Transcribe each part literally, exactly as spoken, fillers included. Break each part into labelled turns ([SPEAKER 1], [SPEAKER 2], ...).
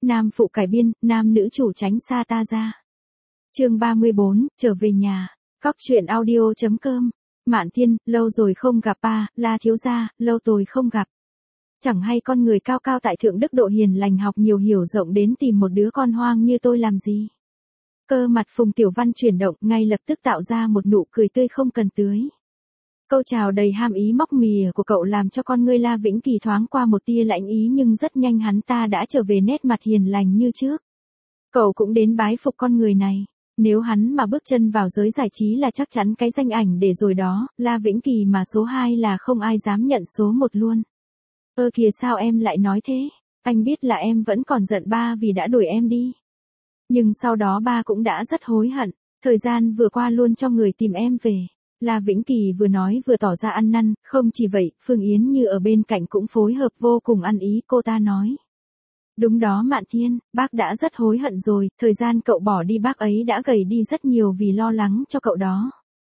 [SPEAKER 1] Nam phụ cải biên, nam nữ chủ tránh xa ta ra. Chương ba mươi bốn, trở về nhà. Cóc truyện audio chấm com. Mạn Thiên, lâu rồi không gặp a, La thiếu gia, lâu rồi không gặp. Chẳng hay con người cao cao tại thượng đức độ hiền lành học nhiều hiểu rộng đến tìm một đứa con hoang như tôi làm gì. Cơ mặt Phùng Tiểu Văn chuyển động, ngay lập tức tạo ra một nụ cười tươi không cần tưới. Câu chào đầy ham ý móc mìa của cậu làm cho con ngươi La Vĩnh Kỳ thoáng qua một tia lạnh ý, nhưng rất nhanh hắn ta đã trở về nét mặt hiền lành như trước. Cậu cũng đến bái phục con người này. Nếu hắn mà bước chân vào giới giải trí là chắc chắn cái danh ảnh để rồi đó, La Vĩnh Kỳ mà số hai là không ai dám nhận số một luôn. Ơ kìa, sao em lại nói thế? Anh biết là em vẫn còn giận ba vì đã đuổi em đi. Nhưng sau đó ba cũng đã rất hối hận, thời gian vừa qua luôn cho người tìm em về. La Vĩnh Kỳ vừa nói vừa tỏ ra ăn năn, không chỉ vậy, Phương Yến Như ở bên cạnh cũng phối hợp vô cùng ăn ý, cô ta nói. Đúng đó Mạn Thiên, bác đã rất hối hận rồi, thời gian cậu bỏ đi bác ấy đã gầy đi rất nhiều vì lo lắng cho cậu đó.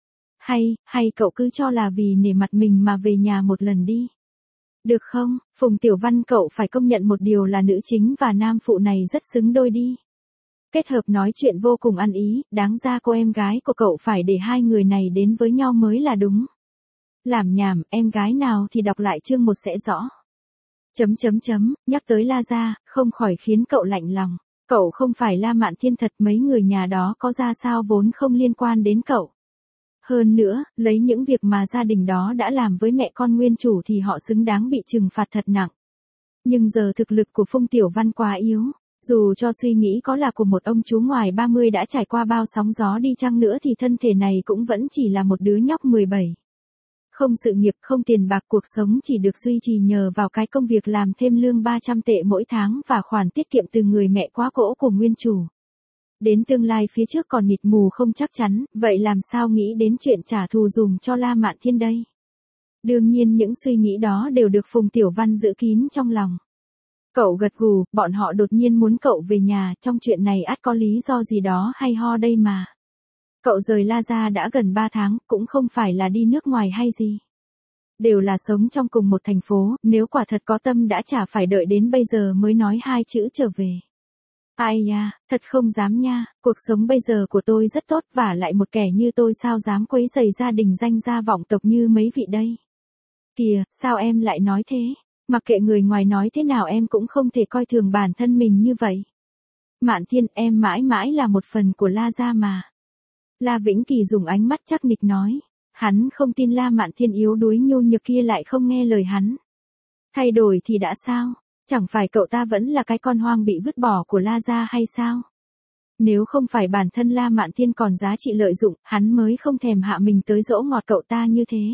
[SPEAKER 1] Hay, hay cậu cứ cho là vì nể mặt mình mà về nhà một lần đi. Được không, Phùng Tiểu Văn, cậu phải công nhận một điều là nữ chính và nam phụ này rất xứng đôi đi. Kết hợp nói chuyện vô cùng ăn ý, đáng ra cô em gái của cậu phải để hai người này đến với nhau mới là đúng. Làm nhảm, em gái nào thì đọc lại chương một sẽ rõ. Chấm chấm chấm, nhắc tới La gia, không khỏi khiến cậu lạnh lòng. Cậu không phải La Mạn Thiên thật, mấy người nhà đó có ra sao vốn không liên quan đến cậu. Hơn nữa, lấy những việc mà gia đình đó đã làm với mẹ con nguyên chủ thì họ xứng đáng bị trừng phạt thật nặng. Nhưng giờ thực lực của Phùng Tiểu Văn quá yếu. Dù cho suy nghĩ có là của một ông chú ngoài ba mươi đã trải qua bao sóng gió đi chăng nữa thì thân thể này cũng vẫn chỉ là một đứa nhóc mười bảy. Không sự nghiệp, không tiền bạc, cuộc sống chỉ được duy trì nhờ vào cái công việc làm thêm lương ba trăm tệ mỗi tháng và khoản tiết kiệm từ người mẹ quá cỗ của nguyên chủ. Đến tương lai phía trước còn mịt mù không chắc chắn, vậy làm sao nghĩ đến chuyện trả thù dùm cho La Mạn Thiên đây? Đương nhiên những suy nghĩ đó đều được Phùng Tiểu Văn giữ kín trong lòng. Cậu gật gù, bọn họ đột nhiên muốn cậu về nhà, trong chuyện này ắt có lý do gì đó hay ho đây mà. Cậu rời La gia đã gần ba tháng, cũng không phải là đi nước ngoài hay gì. Đều là sống trong cùng một thành phố, nếu quả thật có tâm đã chả phải đợi đến bây giờ mới nói hai chữ trở về. Ai da, thật không dám nha, cuộc sống bây giờ của tôi rất tốt và lại một kẻ như tôi sao dám quấy rầy gia đình danh gia vọng tộc như mấy vị đây. Kìa, sao em lại nói thế? Mặc kệ người ngoài nói thế nào em cũng không thể coi thường bản thân mình như vậy. Mạn Thiên, em mãi mãi là một phần của La gia mà. La Vĩnh Kỳ dùng ánh mắt chắc nịch nói. Hắn không tin La Mạn Thiên yếu đuối nhu nhược kia lại không nghe lời hắn. Thay đổi thì đã sao? Chẳng phải cậu ta vẫn là cái con hoang bị vứt bỏ của La gia hay sao? Nếu không phải bản thân La Mạn Thiên còn giá trị lợi dụng, hắn mới không thèm hạ mình tới dỗ ngọt cậu ta như thế.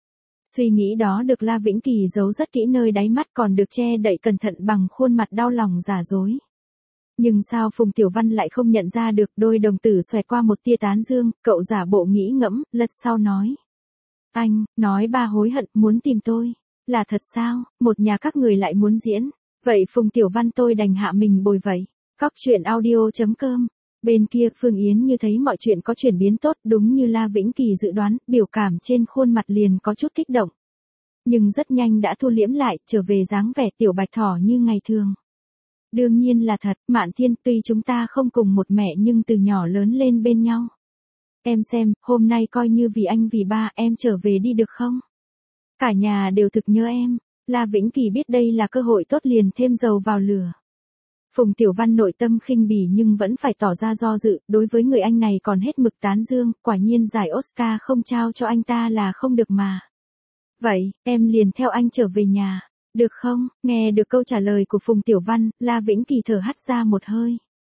[SPEAKER 1] Suy nghĩ đó được La Vĩnh Kỳ giấu rất kỹ nơi đáy mắt, còn được che đậy cẩn thận bằng khuôn mặt đau lòng giả dối. Nhưng sao Phùng Tiểu Văn lại không nhận ra được, đôi đồng tử xoẹt qua một tia tán dương, cậu giả bộ nghĩ ngẫm, lật sau nói. Anh, nói ba hối hận, muốn tìm tôi. Là thật sao, một nhà các người lại muốn diễn. Vậy Phùng Tiểu Văn tôi đành hạ mình bồi vậy. Cóc truyện audio chấm com. Bên kia Phương Yến Như thấy mọi chuyện có chuyển biến tốt, đúng như La Vĩnh Kỳ dự đoán, biểu cảm trên khuôn mặt liền có chút kích động. Nhưng rất nhanh đã thu liễm lại, trở về dáng vẻ tiểu bạch thỏ như ngày thường. Đương nhiên là thật, Mạn Thiên, tuy chúng ta không cùng một mẹ nhưng từ nhỏ lớn lên bên nhau. Em xem, hôm nay coi như vì anh vì ba, em trở về đi được không? Cả nhà đều thực nhớ em. La Vĩnh Kỳ biết đây là cơ hội tốt liền thêm dầu vào lửa. Phùng Tiểu Văn nội tâm khinh bỉ nhưng vẫn phải tỏ ra do dự, đối với người anh này còn hết mực tán dương, quả nhiên giải Oscar không trao cho anh ta là không được mà. Vậy, em liền theo anh trở về nhà, được không? Nghe được câu trả lời của Phùng Tiểu Văn, La Vĩnh Kỳ thở hắt ra một hơi.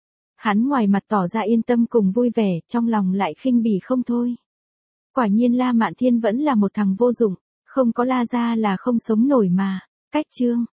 [SPEAKER 1] Hắn ngoài mặt tỏ ra yên tâm cùng vui vẻ, trong lòng lại khinh bỉ không thôi. Quả nhiên La Mạn Thiên vẫn là một thằng vô dụng, không có La gia là không sống nổi mà. Cách chương